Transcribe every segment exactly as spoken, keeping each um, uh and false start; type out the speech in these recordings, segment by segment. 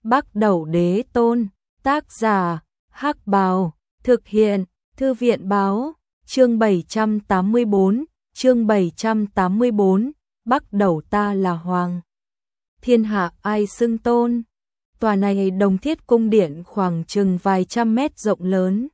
Bắc Đẩu Đế Tôn, tác giả, Hắc Bào, thực hiện, Thư viện Báo, chương bảy trăm tám mươi tư, chương bảy trăm tám mươi tư, Bắc Đẩu ta là hoàng. Thiên hạ ai xưng tôn. Tòa này đồng thiết cung điện khoảng chừng vài trăm mét rộng lớn.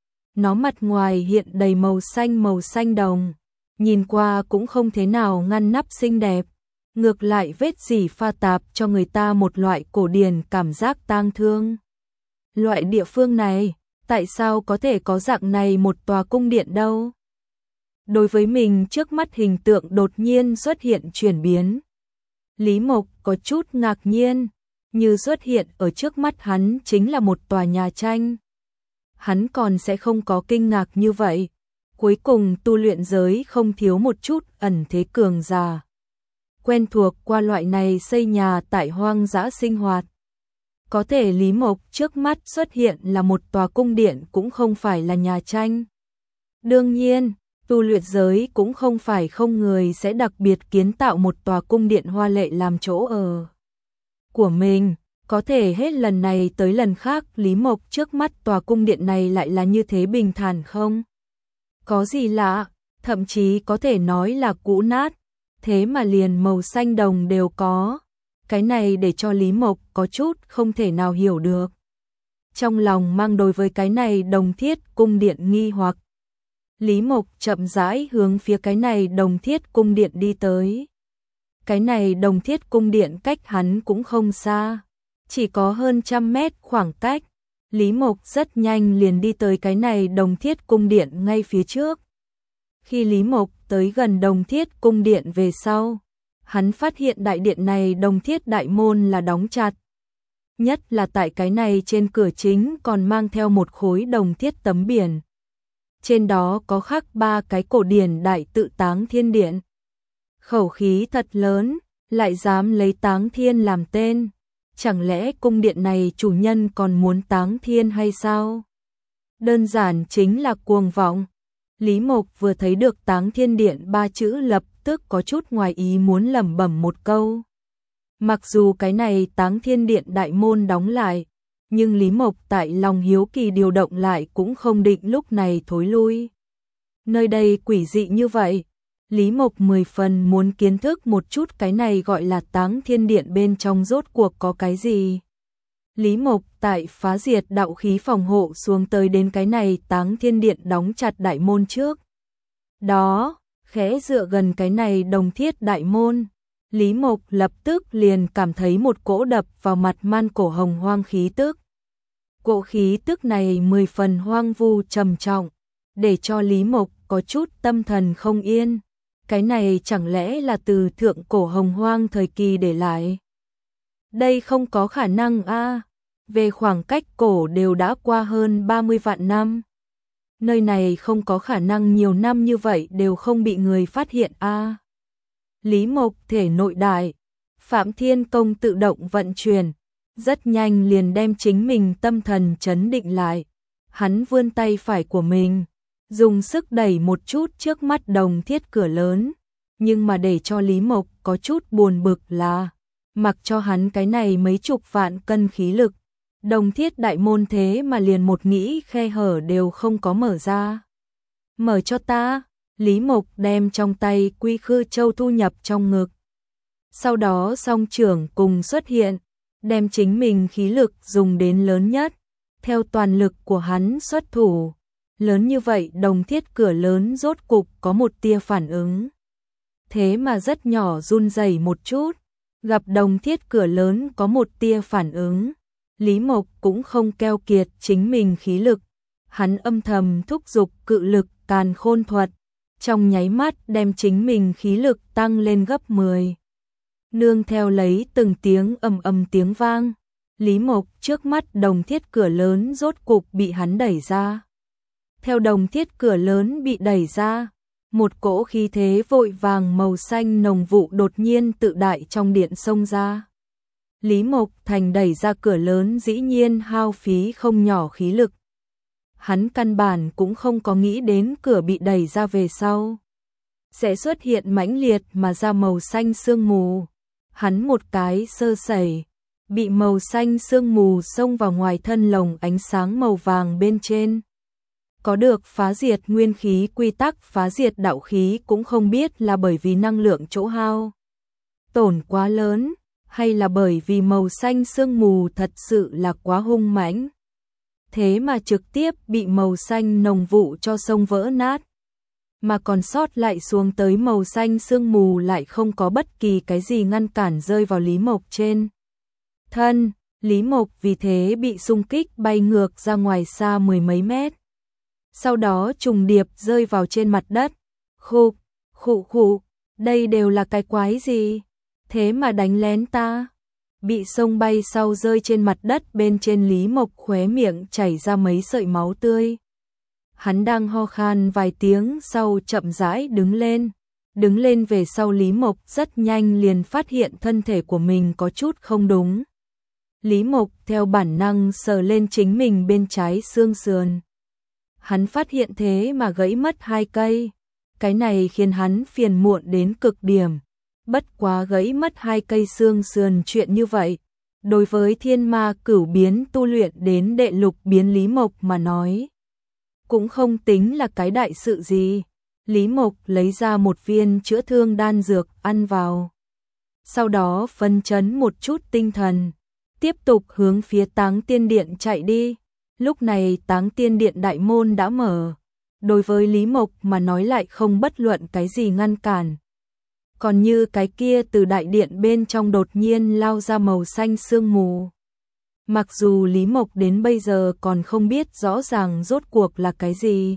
Nó mặt ngoài hiện đầy màu xanh màu xanh đồng, nhìn qua cũng không thế nào ngăn nắp xinh đẹp. Ngược lại vết dỉ pha tạp cho người ta một loại cổ điển cảm giác tang thương. Loại địa phương này, tại sao có thể có dạng này một tòa cung điện đâu? Đối với mình trước mắt hình tượng đột nhiên xuất hiện chuyển biến. Lý Mộc có chút ngạc nhiên, như xuất hiện ở trước mắt hắn chính là một tòa nhà tranh. Hắn còn sẽ không có kinh ngạc như vậy. Cuối cùng tu luyện giới không thiếu một chút ẩn thế cường giả. Quen thuộc qua loại này xây nhà tại hoang dã sinh hoạt. Có thể Lý Mộc trước mắt xuất hiện là một tòa cung điện cũng không phải là nhà tranh. Đương nhiên, tu luyện giới cũng không phải không người sẽ đặc biệt kiến tạo một tòa cung điện hoa lệ làm chỗ ở của mình. Có thể hết lần này tới lần khác Lý Mộc trước mắt tòa cung điện này lại là như thế bình thản không? Có gì lạ, thậm chí có thể nói là cũ nát, thế mà liền màu xanh đồng đều có. Cái này để cho Lý Mộc có chút không thể nào hiểu được. Trong lòng mang đối với cái này đồng thiết cung điện nghi hoặc. Lý Mộc chậm rãi hướng phía cái này đồng thiết cung điện đi tới. Cái này đồng thiết cung điện cách hắn cũng không xa, chỉ có hơn trăm mét khoảng cách. Lý Mộc rất nhanh liền đi tới cái này đồng thiết cung điện ngay phía trước. Khi Lý Mộc tới gần đồng thiết cung điện về sau, hắn phát hiện đại điện này đồng thiết đại môn là đóng chặt. Nhất là tại cái này trên cửa chính còn mang theo một khối đồng thiết tấm biển. Trên đó có khắc ba cái cổ điển đại tự Táng Thiên Điện. Khẩu khí thật lớn, lại dám lấy Táng Thiên làm tên. Chẳng lẽ cung điện này chủ nhân còn muốn Táng Thiên hay sao? Đơn giản chính là cuồng vọng. Lý Mộc vừa thấy được Táng Thiên Điện ba chữ lập tức có chút ngoài ý muốn lẩm bẩm một câu. Mặc dù cái này Táng Thiên Điện đại môn đóng lại, nhưng Lý Mộc tại lòng hiếu kỳ điều động lại cũng không định lúc này thối lui. Nơi đây quỷ dị như vậy, Lý Mộc mười phần muốn kiến thức một chút cái này gọi là Táng Thiên Điện bên trong rốt cuộc có cái gì. Lý Mộc tại phá diệt đạo khí phòng hộ xuống tới đến cái này Táng Thiên Điện đóng chặt đại môn trước. Đó, khẽ dựa gần cái này đồng thiết đại môn, Lý Mộc lập tức liền cảm thấy một cỗ đập vào mặt man cổ hồng hoang khí tức. Cỗ khí tức này mười phần hoang vu trầm trọng, để cho Lý Mộc có chút tâm thần không yên. Cái này chẳng lẽ là từ thượng cổ hồng hoang thời kỳ để lại? Đây không có khả năng a. À. Về khoảng cách cổ đều đã qua hơn ba mươi vạn năm. Nơi này không có khả năng nhiều năm như vậy đều không bị người phát hiện a. À. Lý Mộc thể nội đại, Phạm Thiên Công tự động vận chuyển, rất nhanh liền đem chính mình tâm thần trấn định lại. Hắn vươn tay phải của mình, dùng sức đẩy một chút trước mắt đồng thiết cửa lớn, nhưng mà để cho Lý Mộc có chút buồn bực là, mặc cho hắn cái này mấy chục vạn cân khí lực, đồng thiết đại môn thế mà liền một nghĩ khe hở đều không có mở ra. Mở cho ta. Lý Mộc đem trong tay Quy Khư Châu thu nhập trong ngực. Sau đó song trưởng cùng xuất hiện, đem chính mình khí lực dùng đến lớn nhất, theo toàn lực của hắn xuất thủ. Lớn như vậy đồng thiết cửa lớn rốt cục có một tia phản ứng. Thế mà rất nhỏ run rẩy một chút, gặp đồng thiết cửa lớn có một tia phản ứng. Lý Mộc cũng không keo kiệt chính mình khí lực. Hắn âm thầm thúc giục cự lực càn khôn thuật. Trong nháy mắt đem chính mình khí lực tăng lên gấp mười. Nương theo lấy từng tiếng ầm ầm tiếng vang, Lý Mộc trước mắt đồng thiết cửa lớn rốt cục bị hắn đẩy ra. Theo đồng thiết cửa lớn bị đẩy ra, một cỗ khí thế vội vàng màu xanh nồng vụ đột nhiên tự đại trong điện xông ra. Lý Mộc thành đẩy ra cửa lớn dĩ nhiên hao phí không nhỏ khí lực. Hắn căn bản cũng không có nghĩ đến cửa bị đẩy ra về sau sẽ xuất hiện mãnh liệt mà ra màu xanh sương mù. Hắn một cái sơ sẩy, bị màu xanh sương mù xông vào ngoài thân lồng ánh sáng màu vàng bên trên. Có được phá diệt nguyên khí quy tắc phá diệt đạo khí cũng không biết là bởi vì năng lượng chỗ hao tổn quá lớn, hay là bởi vì màu xanh sương mù thật sự là quá hung mãnh. Thế mà trực tiếp bị màu xanh nồng vụ cho xông vỡ nát. Mà còn sót lại xuống tới màu xanh sương mù lại không có bất kỳ cái gì ngăn cản rơi vào Lý Mộc trên thân. Lý Mộc vì thế bị xung kích bay ngược ra ngoài xa mười mấy mét. Sau đó trùng điệp rơi vào trên mặt đất. Khụ, khụ khụ, đây đều là cái quái gì? Thế mà đánh lén ta. Bị xông bay sau rơi trên mặt đất bên trên Lý Mộc khóe miệng chảy ra mấy sợi máu tươi. Hắn đang ho khan vài tiếng sau chậm rãi đứng lên. Đứng lên về sau Lý Mộc rất nhanh liền phát hiện thân thể của mình có chút không đúng. Lý Mộc theo bản năng sờ lên chính mình bên trái xương sườn. Hắn phát hiện thế mà gãy mất hai cây. Cái này khiến hắn phiền muộn đến cực điểm. Bất quá gãy mất hai cây xương sườn chuyện như vậy. Đối với thiên ma cửu biến tu luyện đến đệ lục biến Lý Mộc mà nói. Cũng không tính là cái đại sự gì. Lý Mộc lấy ra một viên chữa thương đan dược ăn vào. Sau đó phân chấn một chút tinh thần. Tiếp tục hướng phía Táng Tiên Điện chạy đi. Lúc này Táng Tiên Điện đại môn đã mở. Đối với Lý Mộc mà nói lại không bất luận cái gì ngăn cản. Còn như cái kia từ đại điện bên trong đột nhiên lao ra màu xanh sương mù. Mặc dù Lý Mộc đến bây giờ còn không biết rõ ràng rốt cuộc là cái gì.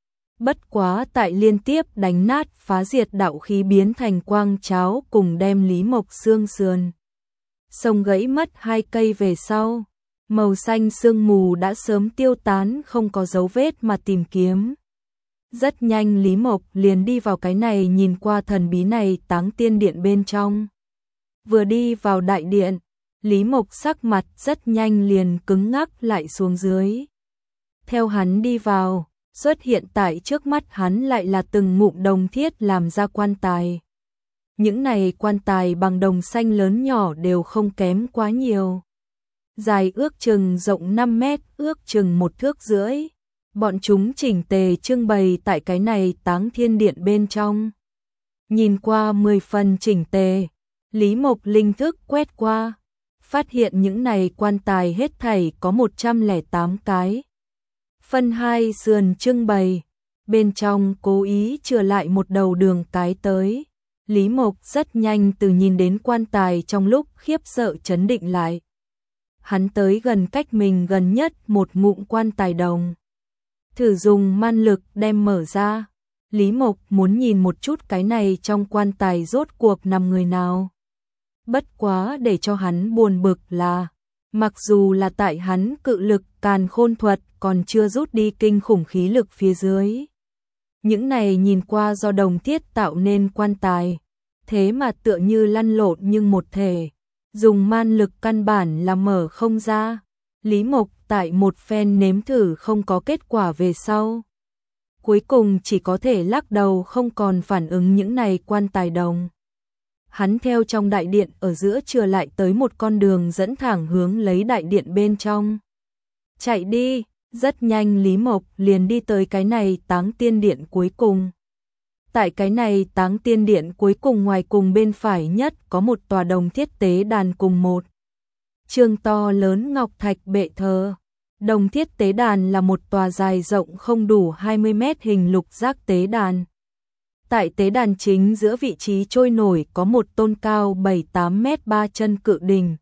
Bất quá tại liên tiếp đánh nát phá diệt đạo khí biến thành quang cháo cùng đem Lý Mộc xương sườn. Sông gãy mất hai cây về sau. Màu xanh sương mù đã sớm tiêu tán không có dấu vết mà tìm kiếm. Rất nhanh Lý Mộc liền đi vào cái này nhìn qua thần bí này Táng Tiên Điện bên trong. Vừa đi vào đại điện, Lý Mộc sắc mặt rất nhanh liền cứng ngắc lại xuống dưới. Theo hắn đi vào, xuất hiện tại trước mắt hắn lại là từng ngụm đồng thiết làm ra quan tài. Những này quan tài bằng đồng xanh lớn nhỏ đều không kém quá nhiều. Dài ước chừng rộng năm mét, ước chừng một thước rưỡi. Bọn chúng chỉnh tề trưng bày tại cái này Táng Thiên Điện bên trong. Nhìn qua mười phần chỉnh tề, Lý Mộc linh thức quét qua, phát hiện những này quan tài hết thảy có một trăm lẻ tám cái. Phân hai sườn trưng bày, bên trong cố ý chừa lại một đầu đường cái tới. Lý Mộc rất nhanh từ nhìn đến quan tài trong lúc khiếp sợ chấn định lại. Hắn tới gần cách mình gần nhất một ngụm quan tài đồng. Thử dùng man lực đem mở ra. Lý Mộc muốn nhìn một chút cái này trong quan tài rốt cuộc nằm người nào. Bất quá để cho hắn buồn bực là, mặc dù là tại hắn cự lực càn khôn thuật còn chưa rút đi kinh khủng khí lực phía dưới. Những này nhìn qua do đồng thiết tạo nên quan tài, thế mà tựa như lăn lộn nhưng một thể, dùng man lực căn bản là mở không ra. Lý Mộc tại một phen nếm thử không có kết quả về sau. Cuối cùng chỉ có thể lắc đầu không còn phản ứng những này quan tài đồng. Hắn theo trong đại điện ở giữa chừa lại tới một con đường dẫn thẳng hướng lấy đại điện bên trong. Chạy đi, rất nhanh Lý Mộc liền đi tới cái này Táng Tiên Điện cuối cùng. Tại cái này Táng Tiên Điện cuối cùng ngoài cùng bên phải nhất có một tòa đồng thiết tế đàn cùng một trường to lớn ngọc thạch bệ thờ. Đồng thiết tế đàn là một tòa dài rộng không đủ hai mươi mét hình lục giác tế đàn. Tại tế đàn chính giữa vị trí trôi nổi có một tôn cao bảy tám mét ba chân cự đỉnh.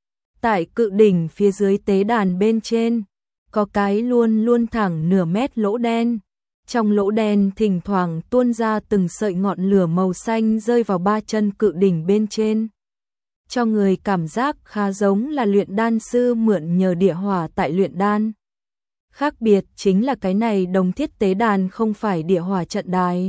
Tại cự đỉnh phía dưới tế đàn bên trên, có cái luôn luôn thẳng nửa mét lỗ đen. Trong lỗ đen thỉnh thoảng tuôn ra từng sợi ngọn lửa màu xanh rơi vào ba chân cự đỉnh bên trên. Cho người cảm giác khá giống là luyện đan sư mượn nhờ địa hỏa tại luyện đan. Khác biệt chính là cái này đồng thiết tế đàn không phải địa hỏa trận đài,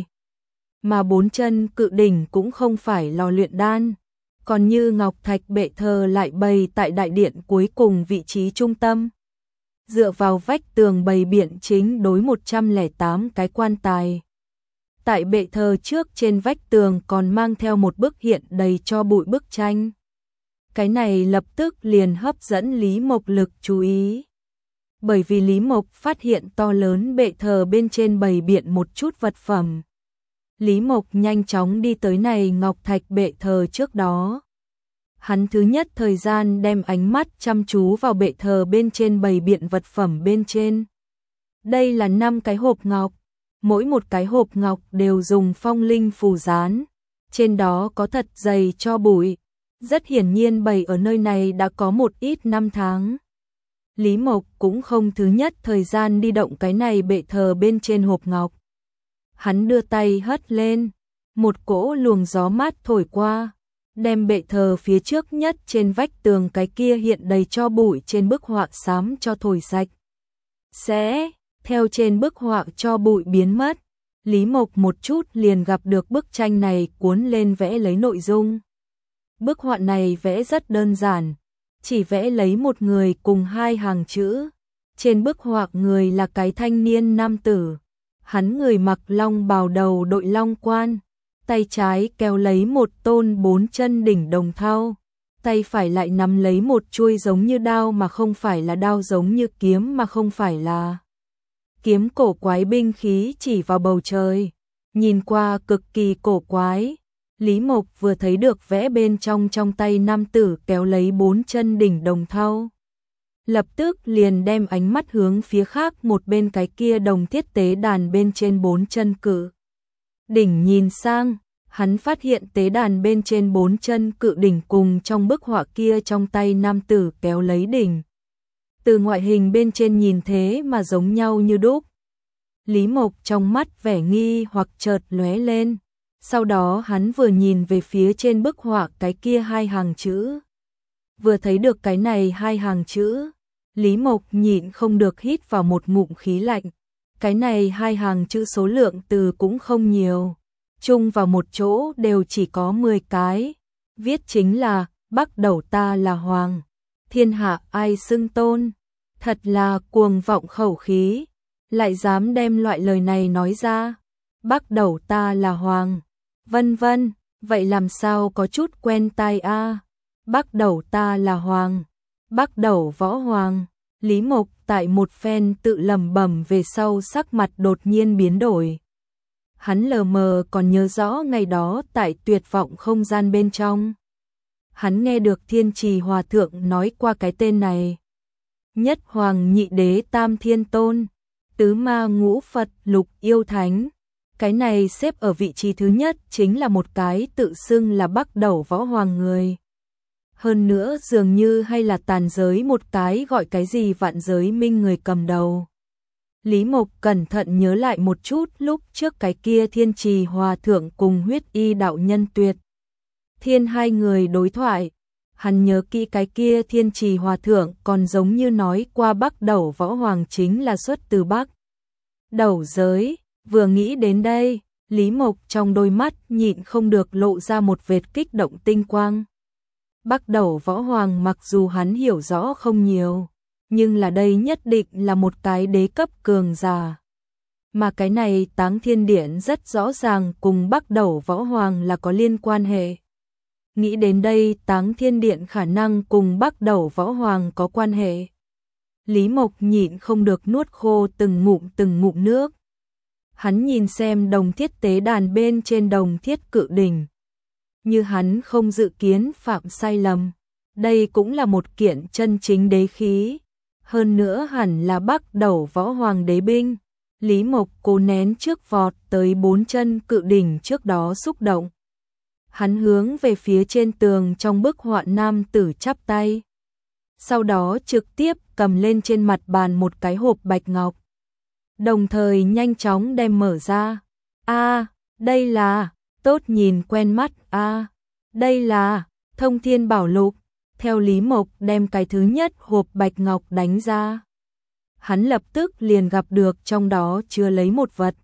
mà bốn chân cự đỉnh cũng không phải lò luyện đan. Còn như ngọc thạch bệ thờ lại bày tại đại điện cuối cùng vị trí trung tâm. Dựa vào vách tường bày biện chính đối một trăm lẻ tám cái quan tài. Tại bệ thờ trước trên vách tường còn mang theo một bức hiện đầy cho bụi bức tranh. Cái này lập tức liền hấp dẫn Lý Mộc lực chú ý. Bởi vì Lý Mộc phát hiện to lớn bệ thờ bên trên bày biện một chút vật phẩm. Lý Mộc nhanh chóng đi tới này ngọc thạch bệ thờ trước đó. Hắn thứ nhất thời gian đem ánh mắt chăm chú vào bệ thờ bên trên bày biện vật phẩm bên trên. Đây là năm cái hộp ngọc, mỗi một cái hộp ngọc đều dùng phong linh phù dán, trên đó có thật dày cho bụi, rất hiển nhiên bày ở nơi này đã có một ít năm tháng. Lý Mộc cũng không thứ nhất thời gian đi động cái này bệ thờ bên trên hộp ngọc. Hắn đưa tay hất lên, một cỗ luồng gió mát thổi qua, đem bệ thờ phía trước nhất trên vách tường cái kia hiện đầy cho bụi trên bức họa xám cho thổi sạch. Sẽ, theo trên bức họa cho bụi biến mất, Lý Mộc một chút liền gặp được bức tranh này cuốn lên vẽ lấy nội dung. Bức họa này vẽ rất đơn giản, chỉ vẽ lấy một người cùng hai hàng chữ. Trên bức họa người là cái thanh niên nam tử, hắn người mặc long bào đầu đội long quan, tay trái kéo lấy một tôn bốn chân đỉnh đồng thau, tay phải lại nắm lấy một chuôi giống như đao mà không phải là đao, giống như kiếm mà không phải là kiếm, cổ quái binh khí chỉ vào bầu trời, nhìn qua cực kỳ cổ quái. Lý Mộc vừa thấy được vẽ bên trong trong tay nam tử kéo lấy bốn chân đỉnh đồng thau, lập tức liền đem ánh mắt hướng phía khác một bên cái kia đồng thiết tế đàn bên trên bốn chân cự đỉnh nhìn sang. Hắn phát hiện tế đàn bên trên bốn chân cự đỉnh cùng trong bức họa kia trong tay nam tử kéo lấy đỉnh, từ ngoại hình bên trên nhìn thế mà giống nhau như đúc. Lý Mộc trong mắt vẻ nghi hoặc chợt lóe lên, sau đó hắn vừa nhìn về phía trên bức họa cái kia hai hàng chữ. Vừa thấy được cái này hai hàng chữ, Lý Mộc nhịn không được hít vào một ngụm khí lạnh. Cái này hai hàng chữ số lượng từ cũng không nhiều, chung vào một chỗ đều chỉ có mười cái, viết chính là Bắc Đầu ta là hoàng, thiên hạ ai xưng tôn. Thật là cuồng vọng khẩu khí, lại dám đem loại lời này nói ra. Bắc Đầu ta là hoàng, vân vân, vậy làm sao có chút quen tai a. À? Bắc Đầu ta là hoàng, Bắc Đầu võ hoàng. Lý Mộc tại một phen tự lẩm bẩm về sau sắc mặt đột nhiên biến đổi. Hắn lờ mờ còn nhớ rõ ngày đó tại tuyệt vọng không gian bên trong, hắn nghe được Thiên Trì Hòa Thượng nói qua cái tên này. Nhất hoàng nhị đế tam thiên tôn, tứ ma ngũ Phật lục yêu thánh. Cái này xếp ở vị trí thứ nhất chính là một cái tự xưng là Bắc Đầu võ hoàng người. Hơn nữa dường như hay là tàn giới một cái gọi cái gì vạn giới minh người cầm đầu. Lý Mộc cẩn thận nhớ lại một chút lúc trước cái kia Thiên Trì Hòa Thượng cùng Huyết Y đạo nhân Tuyệt Thiên hai người đối thoại. Hắn nhớ kỹ cái kia Thiên Trì Hòa Thượng còn giống như nói qua Bắc Đầu võ hoàng chính là xuất từ Bắc Đầu giới. Vừa nghĩ đến đây, Lý Mộc trong đôi mắt nhịn không được lộ ra một vệt kích động tinh quang. Bắc Đầu võ hoàng mặc dù hắn hiểu rõ không nhiều, nhưng là đây nhất định là một cái đế cấp cường giả. Mà cái này Táng Thiên Điện rất rõ ràng cùng Bắc Đầu võ hoàng là có liên quan hệ. Nghĩ đến đây Táng Thiên Điện khả năng cùng Bắc Đầu võ hoàng có quan hệ. Lý Mộc nhịn không được nuốt khô từng ngụm từng ngụm nước. Hắn nhìn xem đồng thiết tế đàn bên trên đồng thiết cự đỉnh. Như hắn không dự kiến phạm sai lầm, đây cũng là một kiện chân chính đế khí. Hơn nữa hẳn là Bắc Đầu võ hoàng đế binh. Lý Mộc cố nén trước vọt tới bốn chân cự đỉnh trước đó xúc động. Hắn hướng về phía trên tường trong bức họa nam tử chắp tay. Sau đó trực tiếp cầm lên trên mặt bàn một cái hộp bạch ngọc. Đồng thời nhanh chóng đem mở ra. A, đây là, tốt nhìn quen mắt. A, đây là Thông Thiên Bảo Lục. Theo Lý Mộc đem cái thứ nhất hộp bạch ngọc đánh ra, hắn lập tức liền gặp được trong đó chứa lấy một vật.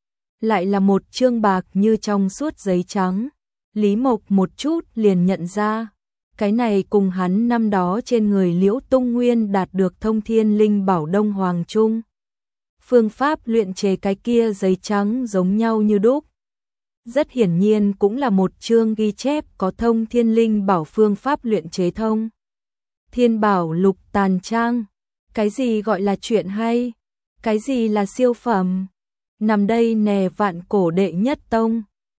Lại là một chương bạc như trong suốt giấy trắng. Lý Mộc một chút liền nhận ra, cái này cùng hắn năm đó trên người Liễu Tung Nguyên đạt được Thông Thiên Linh Bảo Đông Hoàng Trung. Phương pháp luyện chế cái kia giấy trắng giống nhau như đúc. rất hiển nhiên cũng là một chương ghi chép có thông thiên linh bảo phương pháp luyện chế thông. Thiên bảo lục tàn trang. Cái gì gọi là chuyện hay? Cái gì là siêu phẩm? Nằm đây nè vạn cổ đệ nhất tông.